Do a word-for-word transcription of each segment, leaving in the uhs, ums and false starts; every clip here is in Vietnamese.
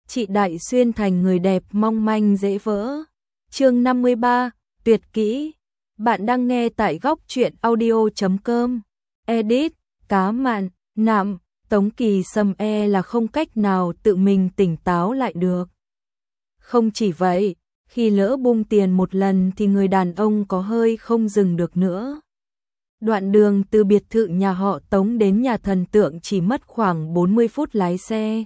chị Đại xuyên thành người đẹp mong manh dễ vỡ. Chương năm mươi ba, tuyệt kỹ. Bạn đang nghe tại góc truyện audio chấm com. Edit, cá mặn, nạm, Tống Kỳ Sâm e là không cách nào tự mình tỉnh táo lại được. Không chỉ vậy, khi lỡ bung tiền một lần thì người đàn ông có hơi không dừng được nữa. Đoạn đường từ biệt thự nhà họ Tống đến nhà thần tượng chỉ mất khoảng bốn mươi phút lái xe.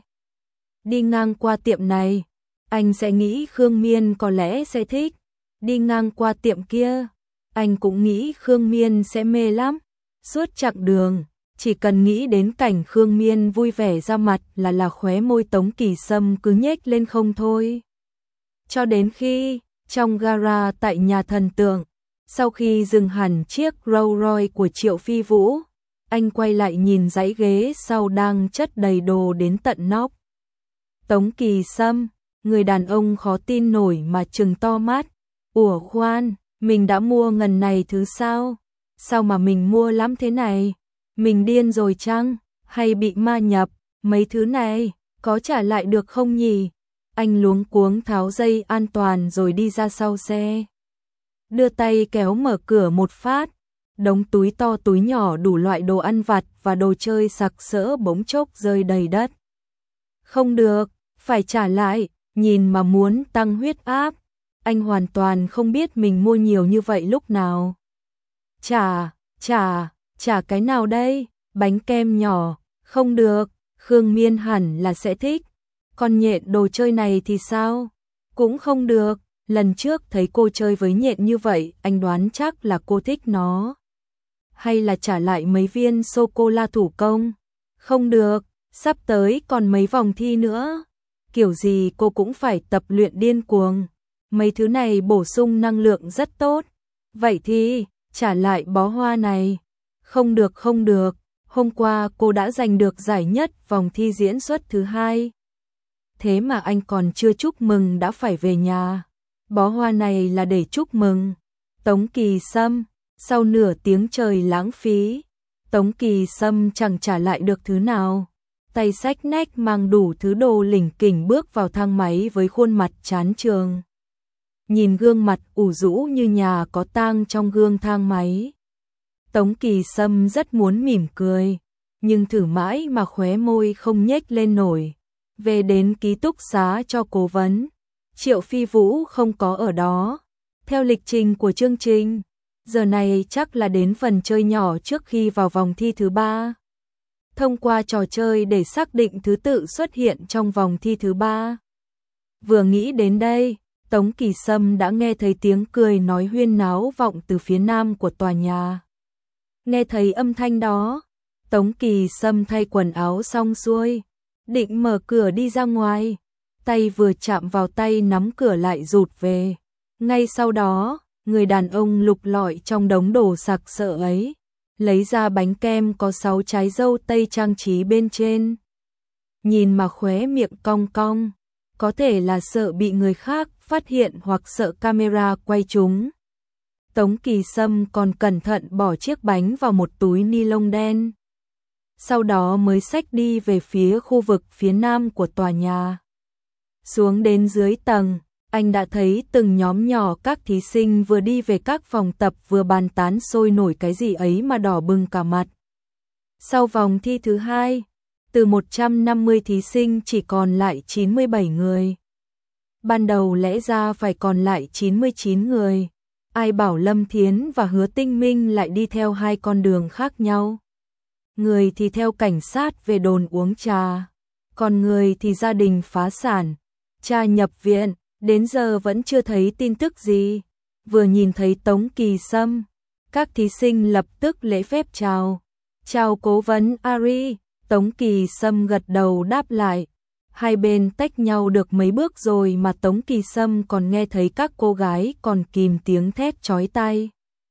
Đi ngang qua tiệm này, anh sẽ nghĩ Khương Miên có lẽ sẽ thích. Đi ngang qua tiệm kia, anh cũng nghĩ Khương Miên sẽ mê lắm. Suốt chặng đường, chỉ cần nghĩ đến cảnh Khương Miên vui vẻ ra mặt là là khóe môi Tống Kỳ Sâm cứ nhếch lên không thôi. Cho đến khi, trong gara tại nhà thần tượng, sau khi dừng hẳn chiếc Rolls Royce của Triệu Phi Vũ, anh quay lại nhìn dãy ghế sau đang chất đầy đồ đến tận nóc. Tống Kỳ Sâm, người đàn ông khó tin nổi mà trừng to mắt. Ủa khoan, mình đã mua ngần này thứ sao? Sao mà mình mua lắm thế này? Mình điên rồi chăng? Hay bị ma nhập? Mấy thứ này, có trả lại được không nhỉ? Anh luống cuống tháo dây an toàn rồi đi ra sau xe. Đưa tay kéo mở cửa một phát, đống túi to túi nhỏ đủ loại đồ ăn vặt và đồ chơi sặc sỡ bỗng chốc rơi đầy đất. Không được, phải trả lại, nhìn mà muốn tăng huyết áp. Anh hoàn toàn không biết mình mua nhiều như vậy lúc nào. Trả, trả, trả cái nào đây? Bánh kem nhỏ, không được, Khương Miên hẳn là sẽ thích. Còn nhện đồ chơi này thì sao? Cũng không được, lần trước thấy cô chơi với nhện như vậy, anh đoán chắc là cô thích nó. Hay là trả lại mấy viên sô-cô-la thủ công? Không được, sắp tới còn mấy vòng thi nữa. Kiểu gì cô cũng phải tập luyện điên cuồng. Mấy thứ này bổ sung năng lượng rất tốt. Vậy thì, trả lại bó hoa này. Không được không được, hôm qua cô đã giành được giải nhất vòng thi diễn xuất thứ hai. Thế mà anh còn chưa chúc mừng đã phải về nhà. Bó hoa này là để chúc mừng. Tống Kỳ Sâm, sau nửa tiếng trời lãng phí, Tống Kỳ Sâm chẳng trả lại được thứ nào. Tay xách nách mang đủ thứ đồ lỉnh kỉnh bước vào thang máy với khuôn mặt chán chường. Nhìn gương mặt ủ rũ như nhà có tang trong gương thang máy. Tống Kỳ Sâm rất muốn mỉm cười, nhưng thử mãi mà khóe môi không nhếch lên nổi. Về đến ký túc xá cho cố vấn, Triệu Phi Vũ không có ở đó. Theo lịch trình của chương trình, giờ này chắc là đến phần chơi nhỏ trước khi vào vòng thi thứ ba. Thông qua trò chơi để xác định thứ tự xuất hiện trong vòng thi thứ ba. Vừa nghĩ đến đây, Tống Kỳ Sâm đã nghe thấy tiếng cười nói huyên náo vọng từ phía nam của tòa nhà. Nghe thấy âm thanh đó, Tống Kỳ Sâm thay quần áo xong xuôi, định mở cửa đi ra ngoài, tay vừa chạm vào tay nắm cửa lại rụt về. Ngay sau đó, người đàn ông lục lọi trong đống đồ sặc sỡ ấy, lấy ra bánh kem có sáu trái dâu tây trang trí bên trên. Nhìn mà khóe miệng cong cong, có thể là sợ bị người khác phát hiện hoặc sợ camera quay chúng. Tống Kỳ Sâm còn cẩn thận bỏ chiếc bánh vào một túi ni lông đen. Sau đó mới xách đi về phía khu vực phía nam của tòa nhà. Xuống đến dưới tầng, anh đã thấy từng nhóm nhỏ các thí sinh vừa đi về các phòng tập vừa bàn tán sôi nổi cái gì ấy mà đỏ bừng cả mặt. Sau vòng thi thứ hai, từ một trăm năm mươi thí sinh chỉ còn lại chín mươi bảy người. Ban đầu lẽ ra phải còn lại chín mươi chín người. Ai bảo Lâm Thiến và Hứa Tinh Minh lại đi theo hai con đường khác nhau. Người thì theo cảnh sát về đồn uống trà, còn người thì gia đình phá sản, cha nhập viện, đến giờ vẫn chưa thấy tin tức gì. Vừa nhìn thấy Tống Kỳ Sâm, các thí sinh lập tức lễ phép chào. Chào cố vấn Ari. Tống Kỳ Sâm gật đầu đáp lại. Hai bên tách nhau được mấy bước rồi mà Tống Kỳ Sâm còn nghe thấy các cô gái còn kìm tiếng thét chói tai.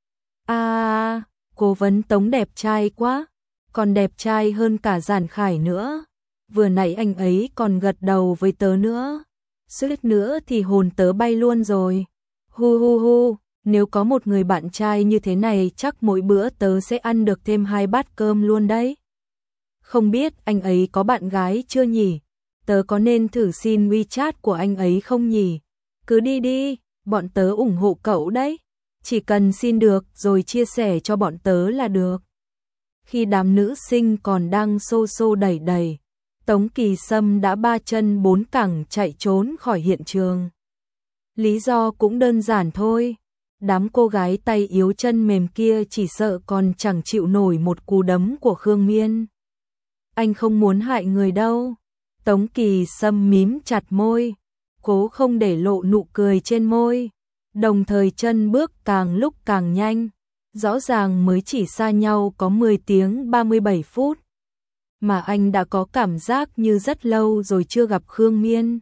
À, cố vấn Tống đẹp trai quá, còn đẹp trai hơn cả Giản Khải nữa. Vừa nãy anh ấy còn gật đầu với tớ nữa. Suýt nữa thì hồn tớ bay luôn rồi. Hu hu hu, nếu có một người bạn trai như thế này chắc mỗi bữa tớ sẽ ăn được thêm hai bát cơm luôn đấy. Không biết anh ấy có bạn gái chưa nhỉ? tớ có nên thử xin WeChat của anh ấy không nhỉ? Cứ đi đi, bọn tớ ủng hộ cậu đấy. Chỉ cần xin được rồi chia sẻ cho bọn tớ là được. Khi đám nữ sinh còn đang xô xô đẩy đẩy, Tống Kỳ Sâm đã ba chân bốn cẳng chạy trốn khỏi hiện trường. Lý do cũng đơn giản thôi. Đám cô gái tay yếu chân mềm kia chỉ sợ còn chẳng chịu nổi một cú đấm của Khương Miên. Anh không muốn hại người đâu. Tống Kỳ Sâm mím chặt môi, cố không để lộ nụ cười trên môi, đồng thời chân bước càng lúc càng nhanh. Rõ ràng mới chỉ xa nhau có mười tiếng ba mươi bảy phút, mà anh đã có cảm giác như rất lâu rồi chưa gặp Khương Miên.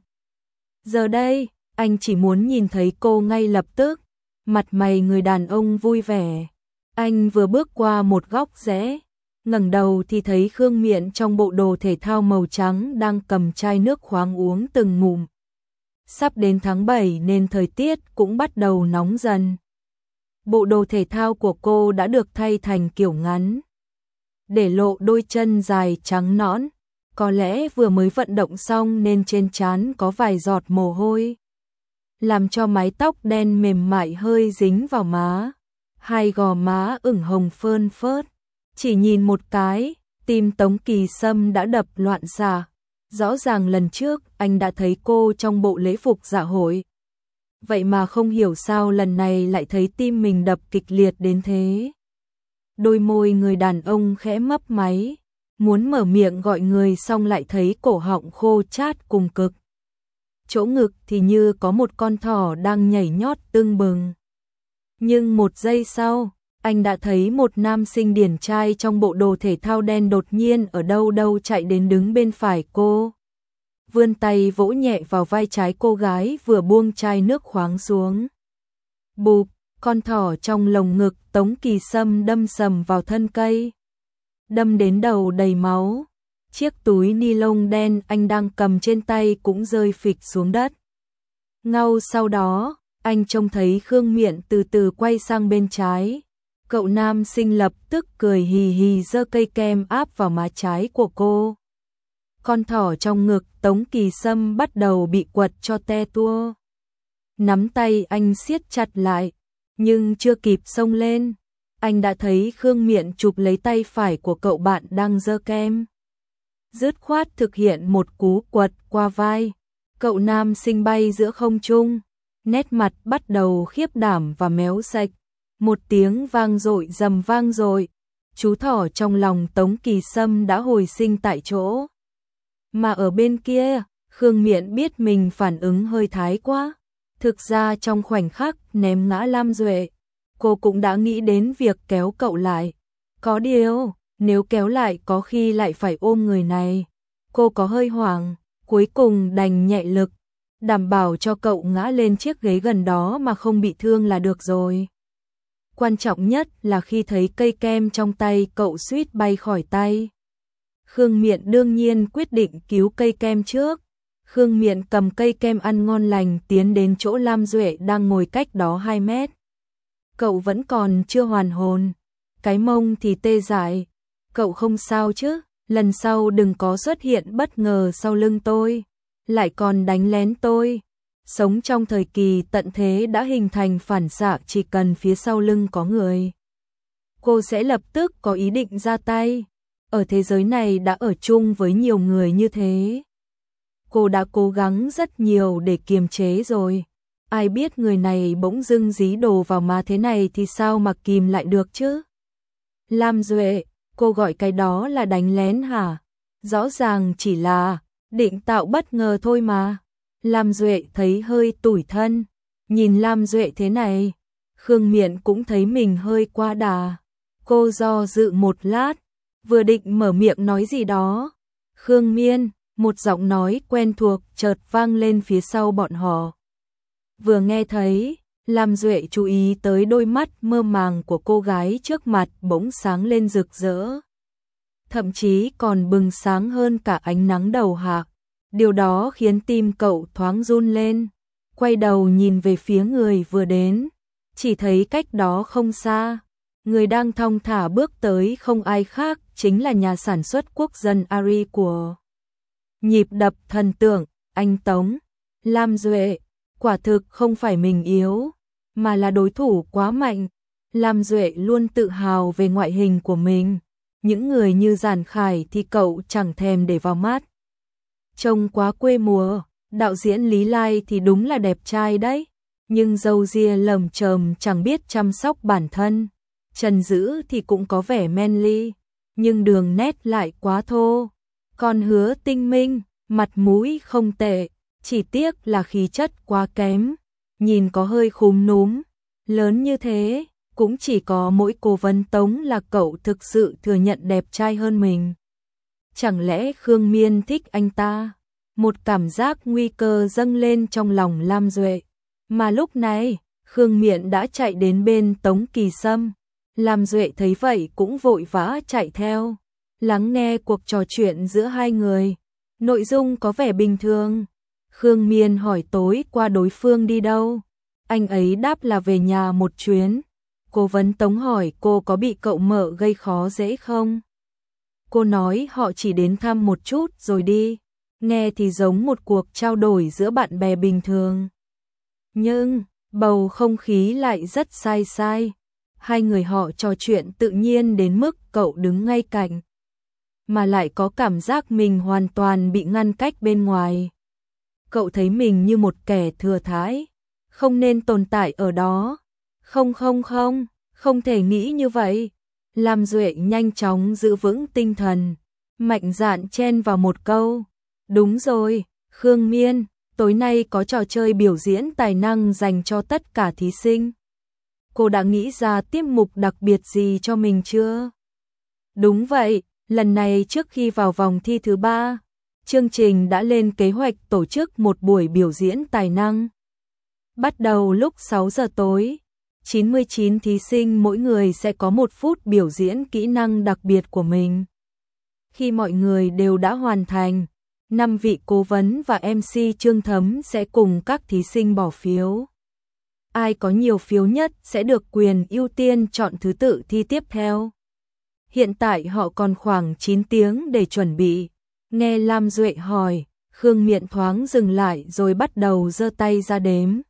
Giờ đây, anh chỉ muốn nhìn thấy cô ngay lập tức, mặt mày người đàn ông vui vẻ. Anh vừa bước qua một góc rẽ, ngẩng đầu thì thấy Khương Miện trong bộ đồ thể thao màu trắng đang cầm chai nước khoáng uống từng ngụm. Sắp đến tháng bảy nên thời tiết cũng bắt đầu nóng dần. Bộ đồ thể thao của cô đã được thay thành kiểu ngắn, để lộ đôi chân dài trắng nõn, có lẽ vừa mới vận động xong nên trên trán có vài giọt mồ hôi, làm cho mái tóc đen mềm mại hơi dính vào má, hai gò má ửng hồng phơn phớt. Chỉ nhìn một cái, tim Tống Kỳ Sâm đã đập loạn xạ. Rõ ràng lần trước anh đã thấy cô trong bộ lễ phục dạ hội. Vậy mà không hiểu sao lần này lại thấy tim mình đập kịch liệt đến thế. Đôi môi người đàn ông khẽ mấp máy, muốn mở miệng gọi người xong lại thấy cổ họng khô chát cùng cực. Chỗ ngực thì như có một con thỏ đang nhảy nhót tưng bừng. Nhưng một giây sau, anh đã thấy một nam sinh điển trai trong bộ đồ thể thao đen đột nhiên ở đâu đâu chạy đến đứng bên phải cô. Vươn tay vỗ nhẹ vào vai trái cô gái vừa buông chai nước khoáng xuống. Bụp, con thỏ trong lồng ngực Tống Kỳ Sâm đâm sầm vào thân cây. Đâm đến đầu đầy máu. Chiếc túi ni lông đen anh đang cầm trên tay cũng rơi phịch xuống đất. Ngau sau đó, anh trông thấy Khương Miện từ từ quay sang bên trái. Cậu nam sinh lập tức cười hì hì giơ cây kem áp vào má trái của cô. Con thỏ trong ngực Tống Kỳ Sâm bắt đầu bị quật cho te tua. Nắm tay anh siết chặt lại, nhưng chưa kịp xông lên, anh đã thấy Khương Miện chụp lấy tay phải của cậu bạn đang giơ kem. Dứt khoát thực hiện một cú quật qua vai, cậu nam sinh bay giữa không trung, nét mặt bắt đầu khiếp đảm và méo sạch. Một tiếng vang dội rầm vang dội, chú thỏ trong lòng Tống Kỳ Sâm đã hồi sinh tại chỗ. Mà ở bên kia, Khương Miện biết mình phản ứng hơi thái quá. Thực ra trong khoảnh khắc ném ngã Lam Duệ, cô cũng đã nghĩ đến việc kéo cậu lại. Có điều, nếu kéo lại có khi lại phải ôm người này. Cô có hơi hoảng, cuối cùng đành nhẹ lực, đảm bảo cho cậu ngã lên chiếc ghế gần đó mà không bị thương là được rồi. Quan trọng nhất là khi thấy cây kem trong tay cậu suýt bay khỏi tay. Khương Miện đương nhiên quyết định cứu cây kem trước. Khương Miện cầm cây kem ăn ngon lành tiến đến chỗ Lam Duệ đang ngồi cách đó hai mét. Cậu vẫn còn chưa hoàn hồn, cái mông thì tê dại. Cậu không sao chứ, lần sau đừng có xuất hiện bất ngờ sau lưng tôi, lại còn đánh lén tôi. Sống trong thời kỳ tận thế đã hình thành phản xạ chỉ cần phía sau lưng có người, cô sẽ lập tức có ý định ra tay. Ở thế giới này đã ở chung với nhiều người như thế. Cô đã cố gắng rất nhiều để kiềm chế rồi. Ai biết người này bỗng dưng dí đồ vào má thế này thì sao mà kìm lại được chứ? Lam Duệ, cô gọi cái đó là đánh lén hả? Rõ ràng chỉ là định tạo bất ngờ thôi mà. Lam Duệ thấy hơi tủi thân. Nhìn Lam Duệ thế này, Khương Miện cũng thấy mình hơi quá đà. Cô do dự một lát, vừa định mở miệng nói gì đó. Khương Miên, một giọng nói quen thuộc chợt vang lên phía sau bọn họ. Vừa nghe thấy, Lam Duệ chú ý tới đôi mắt mơ màng của cô gái trước mặt bỗng sáng lên rực rỡ. Thậm chí còn bừng sáng hơn cả ánh nắng đầu hạ. Điều đó khiến tim cậu thoáng run lên. Quay đầu nhìn về phía người vừa đến, chỉ thấy cách đó không xa, người đang thong thả bước tới không ai khác chính là nhà sản xuất quốc dân Ari của Nhịp đập thần tượng, anh Tống, Lam Duệ, quả thực không phải mình yếu, mà là đối thủ quá mạnh. Lam Duệ luôn tự hào về ngoại hình của mình, những người như Giản Khải thì cậu chẳng thèm để vào mắt. Trông quá quê mùa, đạo diễn Lý Lai thì đúng là đẹp trai đấy, nhưng râu ria lởm chởm chẳng biết chăm sóc bản thân. Trần Dữ thì cũng có vẻ manly, nhưng đường nét lại quá thô. Còn Hứa Tinh Minh, mặt mũi không tệ, chỉ tiếc là khí chất quá kém, nhìn có hơi khúm núm. Lớn như thế, cũng chỉ có mỗi Cố Vấn Tống là cậu thực sự thừa nhận đẹp trai hơn mình. Chẳng lẽ Khương Miên thích anh ta? Một cảm giác nguy cơ dâng lên trong lòng Lam Duệ. Mà lúc này, Khương Miện đã chạy đến bên Tống Kỳ Sâm. Lam Duệ thấy vậy cũng vội vã chạy theo, lắng nghe cuộc trò chuyện giữa hai người. Nội dung có vẻ bình thường. Khương Miên hỏi tối qua đối phương đi đâu. Anh ấy đáp là về nhà một chuyến. Cố Vấn Tống hỏi cô có bị cậu Mợ gây khó dễ không? Cô nói họ chỉ đến thăm một chút rồi đi. Nghe thì giống một cuộc trao đổi giữa bạn bè bình thường. Nhưng, bầu không khí lại rất sai sai. Hai người họ trò chuyện tự nhiên đến mức cậu đứng ngay cạnh, mà lại có cảm giác mình hoàn toàn bị ngăn cách bên ngoài. Cậu thấy mình như một kẻ thừa thãi, không nên tồn tại ở đó. Không không không, không thể nghĩ như vậy. Lam Duệ nhanh chóng giữ vững tinh thần, mạnh dạn chen vào một câu. Đúng rồi, Khương Miên, tối nay có trò chơi biểu diễn tài năng dành cho tất cả thí sinh. Cô đã nghĩ ra tiết mục đặc biệt gì cho mình chưa? Đúng vậy, lần này trước khi vào vòng thi thứ ba, chương trình đã lên kế hoạch tổ chức một buổi biểu diễn tài năng. Bắt đầu lúc sáu giờ tối, chín mươi chín thí sinh mỗi người sẽ có một phút biểu diễn kỹ năng đặc biệt của mình. Khi mọi người đều đã hoàn thành, năm vị cố vấn và em xê Trương Thấm sẽ cùng các thí sinh bỏ phiếu. Ai có nhiều phiếu nhất sẽ được quyền ưu tiên chọn thứ tự thi tiếp theo. Hiện tại họ còn khoảng chín tiếng để chuẩn bị. Nghe Lam Duệ hỏi, Khương Miện thoáng dừng lại rồi bắt đầu giơ tay ra đếm.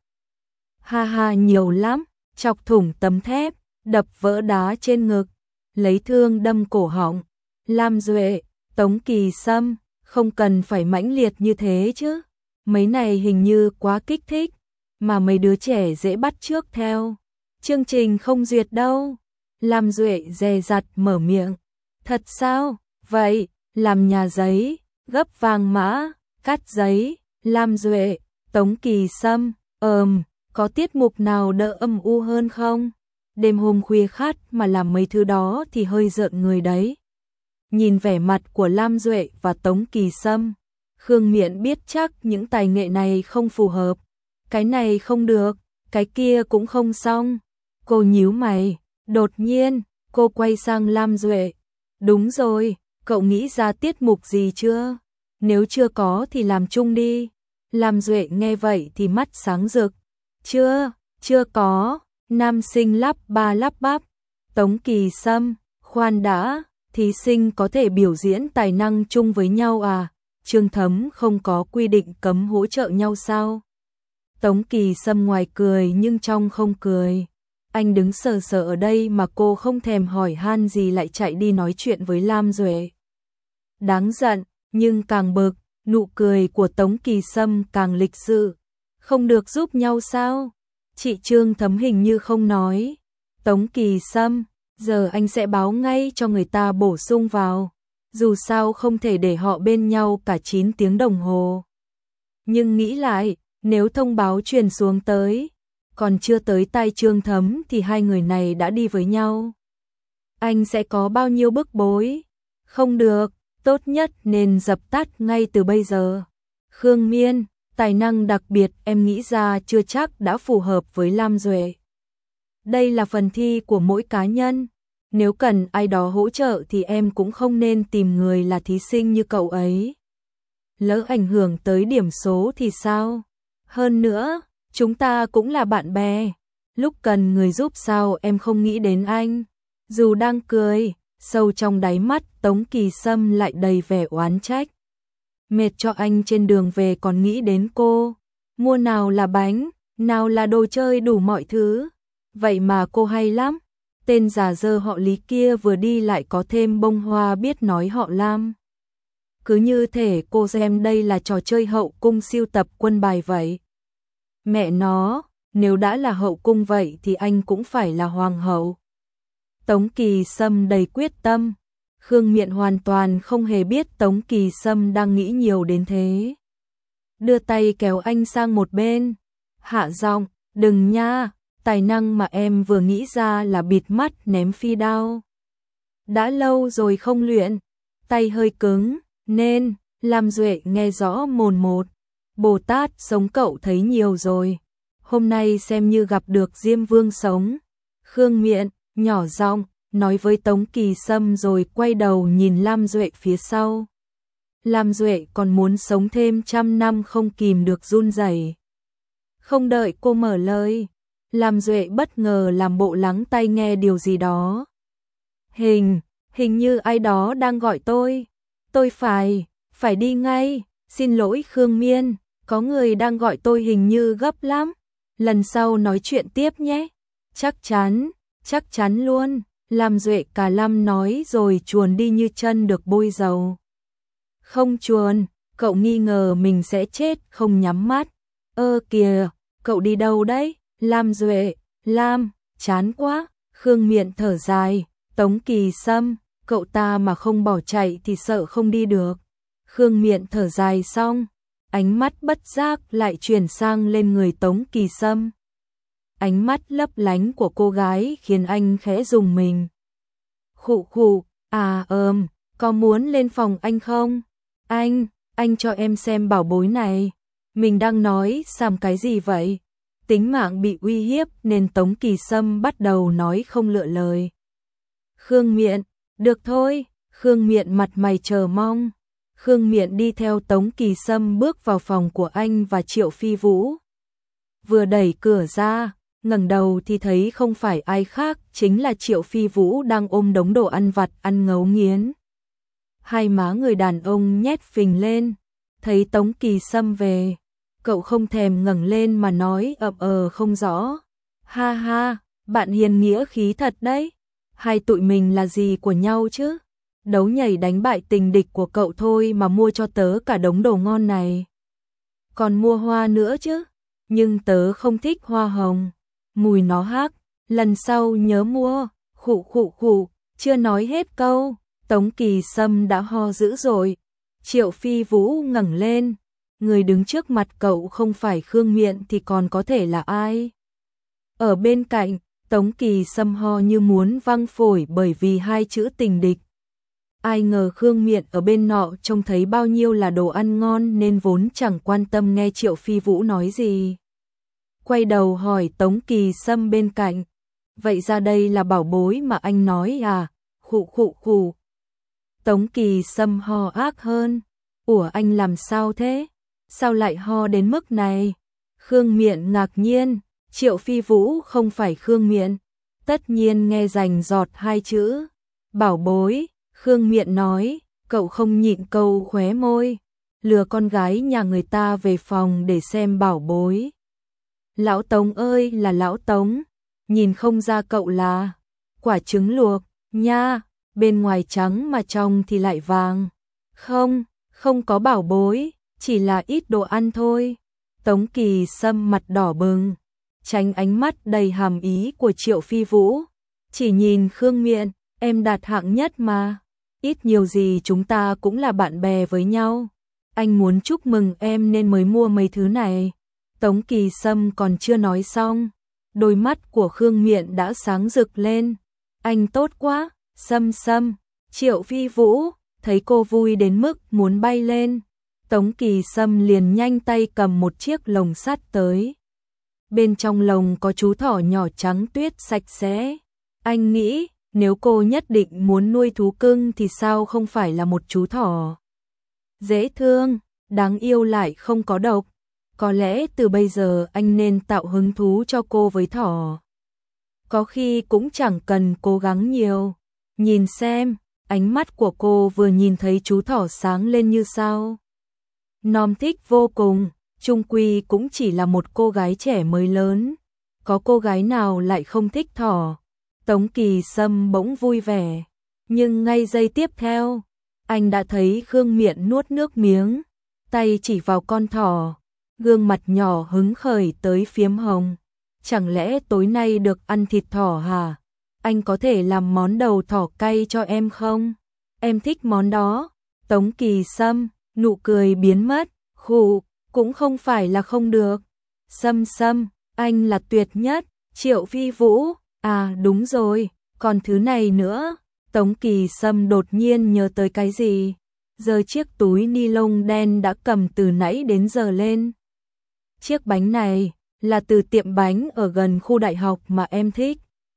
Ha ha, nhiều lắm, chọc thủng tấm thép, đập vỡ đá trên ngực, lấy thương đâm cổ họng. Lam Duệ, Tống Kỳ Sâm, không cần phải mãnh liệt như thế chứ. Mấy này hình như quá kích thích, mà mấy đứa trẻ dễ bắt chước theo. Chương trình không duyệt đâu. Lam Duệ dè dặt mở miệng. Thật sao? Vậy, làm nhà giấy, gấp vàng mã, cắt giấy. Lam Duệ, Tống Kỳ Sâm, ờm, có tiết mục nào đỡ âm u hơn không? Đêm hôm khuya khát mà làm mấy thứ đó thì hơi rợn người đấy. Nhìn vẻ mặt của Lam Duệ và Tống Kỳ Sâm, Khương Miện biết chắc những tài nghệ này không phù hợp. Cái này không được, cái kia cũng không xong. Cô nhíu mày, đột nhiên, cô quay sang Lam Duệ. Đúng rồi, cậu nghĩ ra tiết mục gì chưa? Nếu chưa có thì làm chung đi. Lam Duệ nghe vậy thì mắt sáng rực. Chưa, chưa có. Nam sinh lắp ba lắp bắp. Tống Kỳ Sâm, khoan đã, thí sinh có thể biểu diễn tài năng chung với nhau à? Trương Thấm không có quy định cấm hỗ trợ nhau sao? Tống Kỳ Sâm ngoài cười nhưng trong không cười. Anh đứng sờ sờ ở đây mà cô không thèm hỏi han gì lại chạy đi nói chuyện với Lam Duệ. Đáng giận, nhưng càng bực, nụ cười của Tống Kỳ Sâm càng lịch sự. Không được giúp nhau sao? Chị Trương Thấm hình như không nói. Tống Kỳ Sâm, giờ anh sẽ báo ngay cho người ta bổ sung vào. Dù sao không thể để họ bên nhau cả chín tiếng đồng hồ. Nhưng nghĩ lại, nếu thông báo truyền xuống tới, còn chưa tới tai Trương Thấm thì hai người này đã đi với nhau. Anh sẽ có bao nhiêu bức bối? Không được, tốt nhất nên dập tắt ngay từ bây giờ. Khương Miên, tài năng đặc biệt em nghĩ ra chưa chắc đã phù hợp với Lam Duệ. Đây là phần thi của mỗi cá nhân. Nếu cần ai đó hỗ trợ thì em cũng không nên tìm người là thí sinh như cậu ấy. Lỡ ảnh hưởng tới điểm số thì sao? Hơn nữa, chúng ta cũng là bạn bè. Lúc cần người giúp sao em không nghĩ đến anh? Dù đang cười, sâu trong đáy mắt Tống Kỳ Sâm lại đầy vẻ oán trách. mệt cho anh trên đường về còn nghĩ đến cô, mua nào là bánh, nào là đồ chơi đủ mọi thứ. Vậy mà cô hay lắm, tên già dơ họ Lý kia vừa đi lại có thêm bông hoa biết nói họ Lam. Cứ như thể cô xem đây là trò chơi hậu cung sưu tập quân bài vậy. Mẹ nó, nếu đã là hậu cung vậy thì anh cũng phải là hoàng hậu. Tống Kỳ Sâm đầy quyết tâm. Khương Miện hoàn toàn không hề biết Tống Kỳ Sâm đang nghĩ nhiều đến thế. Đưa tay kéo anh sang một bên. Hạ giọng, đừng nha, tài năng mà em vừa nghĩ ra là bịt mắt ném phi đao. Đã lâu rồi không luyện, tay hơi cứng, nên, Lam Duệ nghe rõ mồn một. Bồ Tát sống cậu thấy nhiều rồi. Hôm nay xem như gặp được Diêm Vương sống. Khương Miện, nhỏ giọng nói với Tống Kỳ Sâm rồi quay đầu nhìn Lam Duệ phía sau. Lam Duệ còn muốn sống thêm trăm năm không kìm được run rẩy. Không đợi cô mở lời, Lam Duệ bất ngờ làm bộ lắng tai nghe điều gì đó. Hình, hình như ai đó đang gọi tôi. Tôi phải, phải đi ngay, xin lỗi Khương Miên, có người đang gọi tôi hình như gấp lắm. Lần sau nói chuyện tiếp nhé. Chắc chắn, chắc chắn luôn. Lam Duệ cả lâm nói rồi chuồn đi như chân được bôi dầu. Không chuồn, cậu nghi ngờ mình sẽ chết không nhắm mắt. Ơ kìa, cậu đi đâu đấy? Lam Duệ, Lam, chán quá. Khương Miện thở dài, Tống Kỳ Sâm, cậu ta mà không bỏ chạy thì sợ không đi được. Khương Miện thở dài xong, ánh mắt bất giác lại chuyển sang lên người Tống Kỳ Sâm. Ánh mắt lấp lánh của cô gái khiến anh khẽ rùng mình. Khụ khụ, à ờm, có muốn lên phòng anh không? Anh, anh cho em xem bảo bối này. Mình đang nói xàm cái gì vậy? Tính mạng bị uy hiếp nên Tống Kỳ Sâm bắt đầu nói không lựa lời. Khương Miện, được thôi. Khương Miện mặt mày chờ mong. Khương Miện đi theo Tống Kỳ Sâm bước vào phòng của anh và Triệu Phi Vũ. Vừa đẩy cửa ra, ngẩng đầu thì thấy không phải ai khác, chính là Triệu Phi Vũ đang ôm đống đồ ăn vặt ăn ngấu nghiến. Hai má người đàn ông nhét phình lên, thấy Tống Kỳ Sâm về, cậu không thèm ngẩng lên mà nói ậm ờ không rõ. Ha ha, bạn hiền nghĩa khí thật đấy. Hai tụi mình là gì của nhau chứ? Đấu nhảy đánh bại tình địch của cậu thôi mà mua cho tớ cả đống đồ ngon này. Còn mua hoa nữa chứ, nhưng tớ không thích hoa hồng. Mùi nó hắc, lần sau nhớ mua. Khụ khụ khụ, chưa nói hết câu, Tống Kỳ Sâm đã ho dữ rồi. Triệu Phi Vũ ngẩng lên, người đứng trước mặt cậu không phải Khương Miện thì còn có thể là ai? Ở bên cạnh, Tống Kỳ Sâm ho như muốn văng phổi bởi vì hai chữ tình địch. Ai ngờ Khương Miện ở bên nọ trông thấy bao nhiêu là đồ ăn ngon nên vốn chẳng quan tâm nghe Triệu Phi Vũ nói gì. Quay đầu hỏi Tống Kỳ Sâm bên cạnh, vậy ra đây là bảo bối mà anh nói à? Khụ khụ khụ. Tống Kỳ Sâm ho ác hơn. Ủa anh làm sao thế? Sao lại ho đến mức này? Khương Miện ngạc nhiên, Triệu Phi Vũ không phải Khương Miện. Tất nhiên nghe rành giọt hai chữ. Bảo bối, Khương Miện nói, cậu không nhịn câu khóe môi. Lừa con gái nhà người ta về phòng để xem bảo bối. Lão Tống ơi là Lão Tống, nhìn không ra cậu là quả trứng luộc, nha, bên ngoài trắng mà trong thì lại vàng. Không, không có bảo bối, chỉ là ít đồ ăn thôi. Tống Kỳ Sâm mặt đỏ bừng, tránh ánh mắt đầy hàm ý của Triệu Phi Vũ. Chỉ nhìn Khương Miện, em đạt hạng nhất mà. Ít nhiều gì chúng ta cũng là bạn bè với nhau. Anh muốn chúc mừng em nên mới mua mấy thứ này. Tống Kỳ Sâm còn chưa nói xong, đôi mắt của Khương Miện đã sáng rực lên. Anh tốt quá, Sâm Sâm. Triệu Phi Vũ thấy cô vui đến mức muốn bay lên. Tống Kỳ Sâm liền nhanh tay cầm một chiếc lồng sắt tới. Bên trong lồng có chú thỏ nhỏ trắng tuyết sạch sẽ. Anh nghĩ, nếu cô nhất định muốn nuôi thú cưng thì sao không phải là một chú thỏ dễ thương, đáng yêu lại không có độc. Có lẽ từ bây giờ anh nên tạo hứng thú cho cô với thỏ. Có khi cũng chẳng cần cố gắng nhiều. Nhìn xem, ánh mắt của cô vừa nhìn thấy chú thỏ sáng lên như sao. Nom thích vô cùng, chung quy cũng chỉ là một cô gái trẻ mới lớn. Có cô gái nào lại không thích thỏ? Tống Kỳ Sâm bỗng vui vẻ. Nhưng ngay giây tiếp theo, anh đã thấy Khương Miện nuốt nước miếng, tay chỉ vào con thỏ, gương mặt nhỏ hứng khởi tới phiếm hồng. Chẳng lẽ tối nay được ăn thịt thỏ hả? Anh có thể làm món đầu thỏ cay cho em không? Em thích món đó. Tống Kỳ Sâm, nụ cười biến mất, khụ, cũng không phải là không được. Sâm Sâm, anh là tuyệt nhất. Triệu Phi Vũ, à đúng rồi, còn thứ này nữa. Tống Kỳ Sâm đột nhiên nhớ tới cái gì, giơ chiếc túi ni lông đen đã cầm từ nãy đến giờ lên. Chiếc bánh này là từ tiệm bánh ở gần khu đại học mà em thích.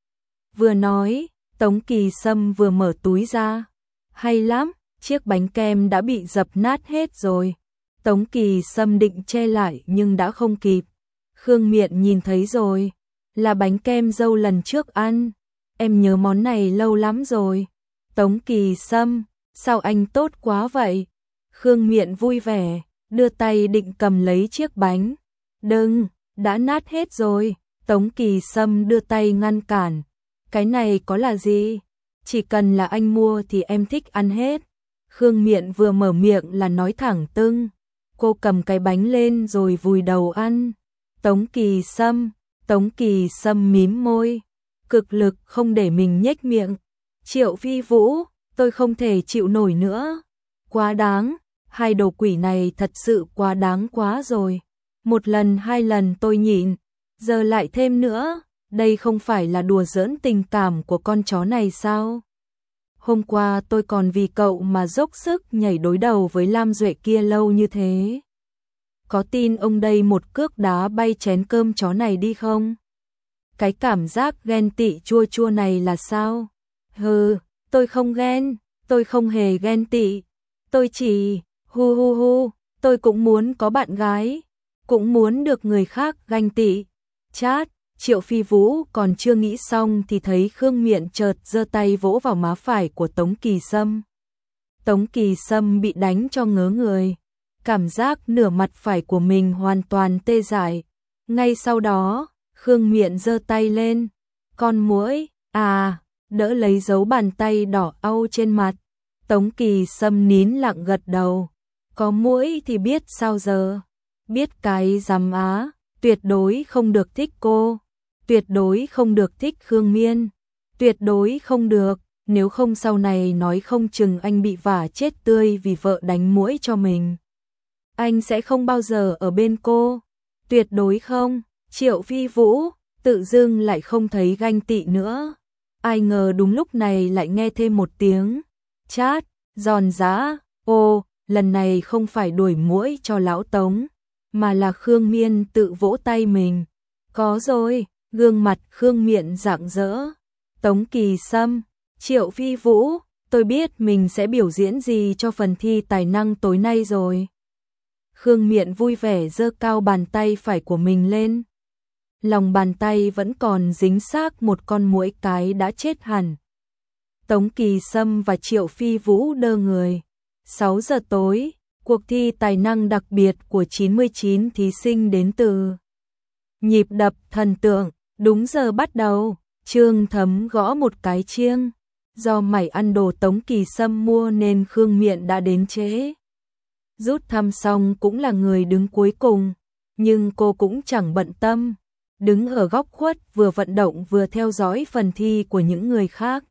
Vừa nói, Tống Kỳ Sâm vừa mở túi ra. Hay lắm, chiếc bánh kem đã bị dập nát hết rồi. Tống Kỳ Sâm định che lại nhưng đã không kịp. Khương Miện nhìn thấy rồi, là bánh kem dâu lần trước ăn. Em nhớ món này lâu lắm rồi. Tống Kỳ Sâm, sao anh tốt quá vậy? Khương Miện vui vẻ, đưa tay định cầm lấy chiếc bánh. Đừng, đã nát hết rồi. Tống Kỳ Sâm đưa tay ngăn cản. Cái này có là gì? Chỉ cần là anh mua thì em thích ăn hết. Khương Miện vừa mở miệng là nói thẳng tưng. Cô cầm cái bánh lên rồi vùi đầu ăn. Tống Kỳ Sâm, Tống Kỳ Sâm mím môi, cực lực không để mình nhếch miệng. Triệu Phi Vũ, tôi không thể chịu nổi nữa. Quá đáng, hai đồ quỷ này thật sự quá đáng quá rồi. Một lần hai lần tôi nhịn, giờ lại thêm nữa. Đây không phải là đùa giỡn tình cảm của con chó này sao? Hôm qua tôi còn vì cậu mà dốc sức nhảy đối đầu với Lam Duệ kia lâu như thế. Có tin ông đây một cước đá bay chén cơm chó này đi không? Cái cảm giác ghen tị chua chua này là sao? Hừ, tôi không ghen, tôi không hề ghen tị. Tôi chỉ, hu hu hu, tôi cũng muốn có bạn gái, cũng muốn được người khác ganh tị. Chát, Triệu Phi Vũ còn chưa nghĩ xong thì thấy Khương Miện chợt giơ tay vỗ vào má phải của Tống Kỳ Sâm. Tống Kỳ Sâm bị đánh cho ngớ người, cảm giác nửa mặt phải của mình hoàn toàn tê dại. Ngay sau đó, Khương Miện giơ tay lên, con muỗi, à, đỡ lấy dấu bàn tay đỏ au trên mặt. Tống Kỳ Sâm nín lặng gật đầu, có muỗi thì biết sao giờ, biết cái dám á, tuyệt đối không được thích cô, tuyệt đối không được thích Khương Miên, tuyệt đối không được, nếu không sau này nói không chừng anh bị vả chết tươi vì vợ đánh muỗi cho mình. Anh sẽ không bao giờ ở bên cô, tuyệt đối không. Triệu Phi Vũ tự dưng lại không thấy ganh tị nữa. Ai ngờ đúng lúc này lại nghe thêm một tiếng chát, giòn giã. Ô, lần này không phải đuổi muỗi cho lão Tống, mà là Khương Miên tự vỗ tay mình. Có rồi, gương mặt Khương Miện rạng rỡ. Tống Kỳ Sâm, Triệu Phi Vũ, tôi biết mình sẽ biểu diễn gì cho phần thi tài năng tối nay rồi. Khương Miện vui vẻ giơ cao bàn tay phải của mình lên. Lòng bàn tay vẫn còn dính xác một con muỗi cái đã chết hẳn. Tống Kỳ Sâm và Triệu Phi Vũ đơ người. sáu giờ tối, cuộc thi tài năng đặc biệt của chín mươi chín thí sinh đến từ Nhịp Đập Thần Tượng. Đúng giờ bắt đầu, Trương Thấm gõ một cái chiêng. Do mày ăn đồ Tống Kỳ Sâm mua nên Khương Miện đã đến trễ. Rút thăm xong cũng là người đứng cuối cùng, nhưng cô cũng chẳng bận tâm. Đứng ở góc khuất vừa vận động vừa theo dõi phần thi của những người khác.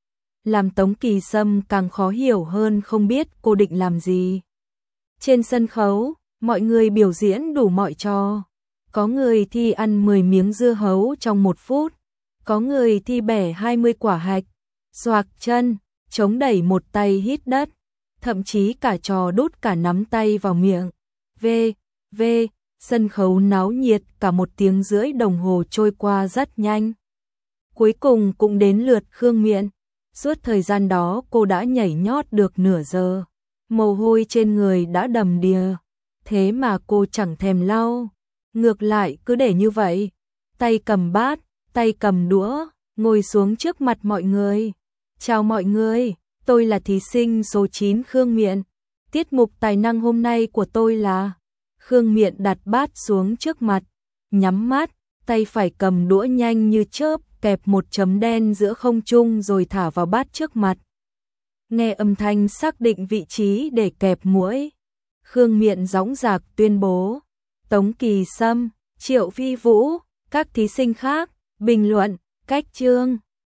Làm Tống Kỳ Sâm càng khó hiểu hơn không biết cô định làm gì. Trên sân khấu, mọi người biểu diễn đủ mọi trò. Có người thi ăn mười miếng dưa hấu trong một phút. Có người thi bẻ hai mươi quả hạch, xoạc chân, chống đẩy một tay hít đất. Thậm chí cả trò đút cả nắm tay vào miệng. V, V, sân khấu náo nhiệt cả một tiếng rưỡi đồng hồ trôi qua rất nhanh. Cuối cùng cũng đến lượt Khương Miện. Suốt thời gian đó cô đã nhảy nhót được nửa giờ. Mồ hôi trên người đã đầm đìa. Thế mà cô chẳng thèm lau. Ngược lại cứ để như vậy. Tay cầm bát, tay cầm đũa, ngồi xuống trước mặt mọi người. Chào mọi người, tôi là thí sinh số chín Khương Miện. Tiết mục tài năng hôm nay của tôi là Khương Miện đặt bát xuống trước mặt, nhắm mắt, tay phải cầm đũa nhanh như chớp, kẹp một chấm đen giữa không trung rồi thả vào bát trước mặt. Nghe âm thanh xác định vị trí để kẹp muỗi, Khương Miện dõng dạc tuyên bố. Tống Kỳ Sâm, Triệu Vi Vũ, các thí sinh khác, bình luận, cách chương.